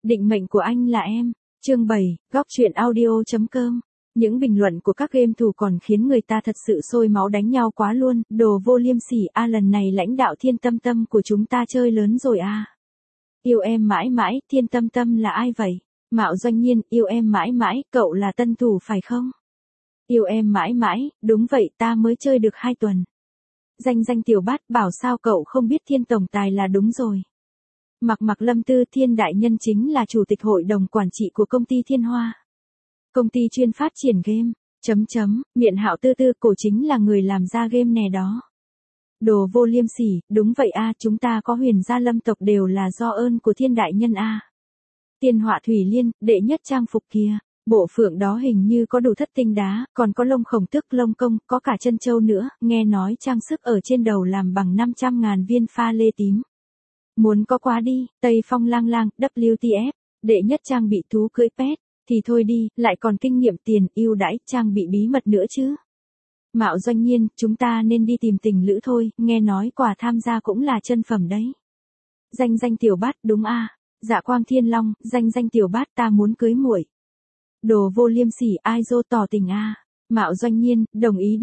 Định mệnh của anh là em. Chương 7, góc truyện audio.com. Những bình luận của các game thủ còn khiến người ta thật sự sôi máu đánh nhau quá luôn, đồ vô liêm sỉ a, lần này lãnh đạo Thiên Tâm Tâm của chúng ta chơi lớn rồi a. Yêu em mãi mãi, Thiên Tâm Tâm là ai vậy? Mạo Doanh Nhiên, yêu em mãi mãi, cậu là tân thủ phải không? Yêu em mãi mãi, đúng vậy, ta mới chơi được 2 tuần. Danh Tiểu Bát, bảo sao cậu không biết Thiên tổng tài là đúng rồi. Mặc Lâm Tư, Thiên đại nhân chính là chủ tịch hội đồng quản trị của công ty Thiên Hoa. Công ty chuyên phát triển game. Miện Hạo Tư, cổ chính là người làm ra game nè đó. Đồ vô liêm sỉ, đúng vậy a, chúng ta có Huyền gia Lâm tộc đều là do ơn của Thiên đại nhân a. Tiên Họa Thủy Liên, đệ nhất trang phục kia, bộ phượng đó hình như có đủ thất tinh đá, còn có lông khổng tước, lông công, có cả chân châu nữa, nghe nói trang sức ở trên đầu làm bằng 500.000 viên pha lê tím. Muốn có quá đi, Tây Phong lang lang, WTF, đệ nhất trang bị thú cưỡi pet, thì thôi đi, lại còn kinh nghiệm tiền, ưu đãi, trang bị bí mật nữa chứ. Mạo Doanh Nhiên, chúng ta nên đi tìm tình lữ thôi, nghe nói quà tham gia cũng là chân phẩm đấy. Danh Tiểu Bát, đúng a. Dạ Quang Thiên Long, danh Tiểu Bát, ta muốn cưới muội. Đồ vô liêm sỉ, ai dô tỏ tình a. Mạo Doanh Nhiên, đồng ý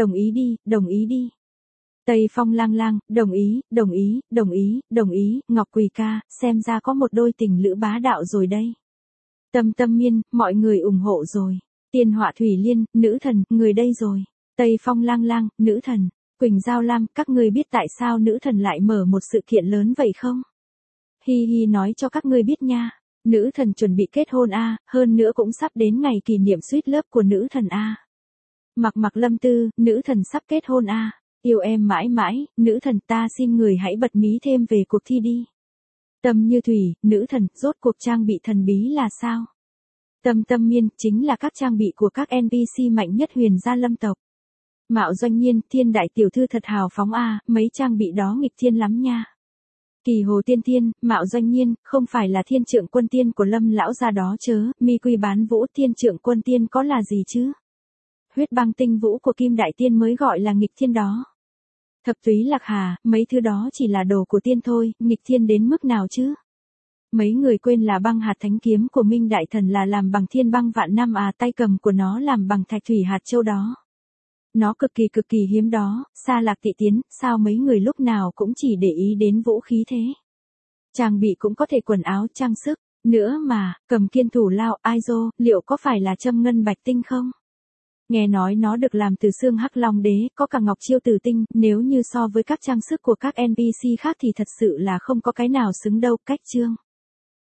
đi. Tây Phong lang lang, đồng ý, Ngọc Quỳ ca, xem ra có một đôi tình lữ bá đạo rồi đây. Tâm Miên, mọi người ủng hộ rồi. Tiên Họa Thủy Liên, nữ thần, người đây rồi. Tây Phong lang lang, nữ thần. Quỳnh Giao Lam, các ngươi biết tại sao nữ thần lại mở một sự kiện lớn vậy không? Hi nói cho các ngươi biết nha. Nữ thần chuẩn bị kết hôn a, hơn nữa cũng sắp đến ngày kỷ niệm suýt lớp của nữ thần a. Mặc Lâm Tư, nữ thần sắp kết hôn a. Yêu em mãi mãi, nữ thần, ta xin người hãy bật mí thêm về cuộc thi đi. Tâm Như Thủy, nữ thần, rốt cuộc trang bị thần bí là sao? Tâm Miên, chính là các trang bị của các NPC mạnh nhất Huyền gia Lâm tộc. Mạo Doanh Nhiên, Thiên đại tiểu thư thật hào phóng a, mấy trang bị đó nghịch thiên lắm nha. Kỳ Hồ Tiên, Mạo Doanh Nhiên, không phải là Thiên Trượng Quân Tiên của Lâm lão gia đó chớ, Mi Quy Bán Vũ, Thiên Trượng Quân Tiên có là gì chứ? Huyết Băng Tinh Vũ của Kim Đại Tiên mới gọi là nghịch thiên đó. Thập Túy Lạc Hà, mấy thứ đó chỉ là đồ của tiên thôi, nghịch thiên đến mức nào chứ? Mấy người quên là băng hạt thánh kiếm của Minh Đại Thần là làm bằng thiên băng vạn năm à, tay cầm của nó làm bằng thạch thủy hạt châu đó. Nó cực kỳ hiếm đó, Sa Lạc Tị Tiến, sao mấy người lúc nào cũng chỉ để ý đến vũ khí thế? Trang bị cũng có thể quần áo, trang sức, nữa mà, cầm kiên thủ lao, Aizo, liệu có phải là châm ngân bạch tinh không? Nghe nói nó được làm từ xương hắc long đế, có cả ngọc chiêu tử tinh, nếu như so với các trang sức của các NPC khác thì thật sự là không có cái nào xứng đâu, cách chương.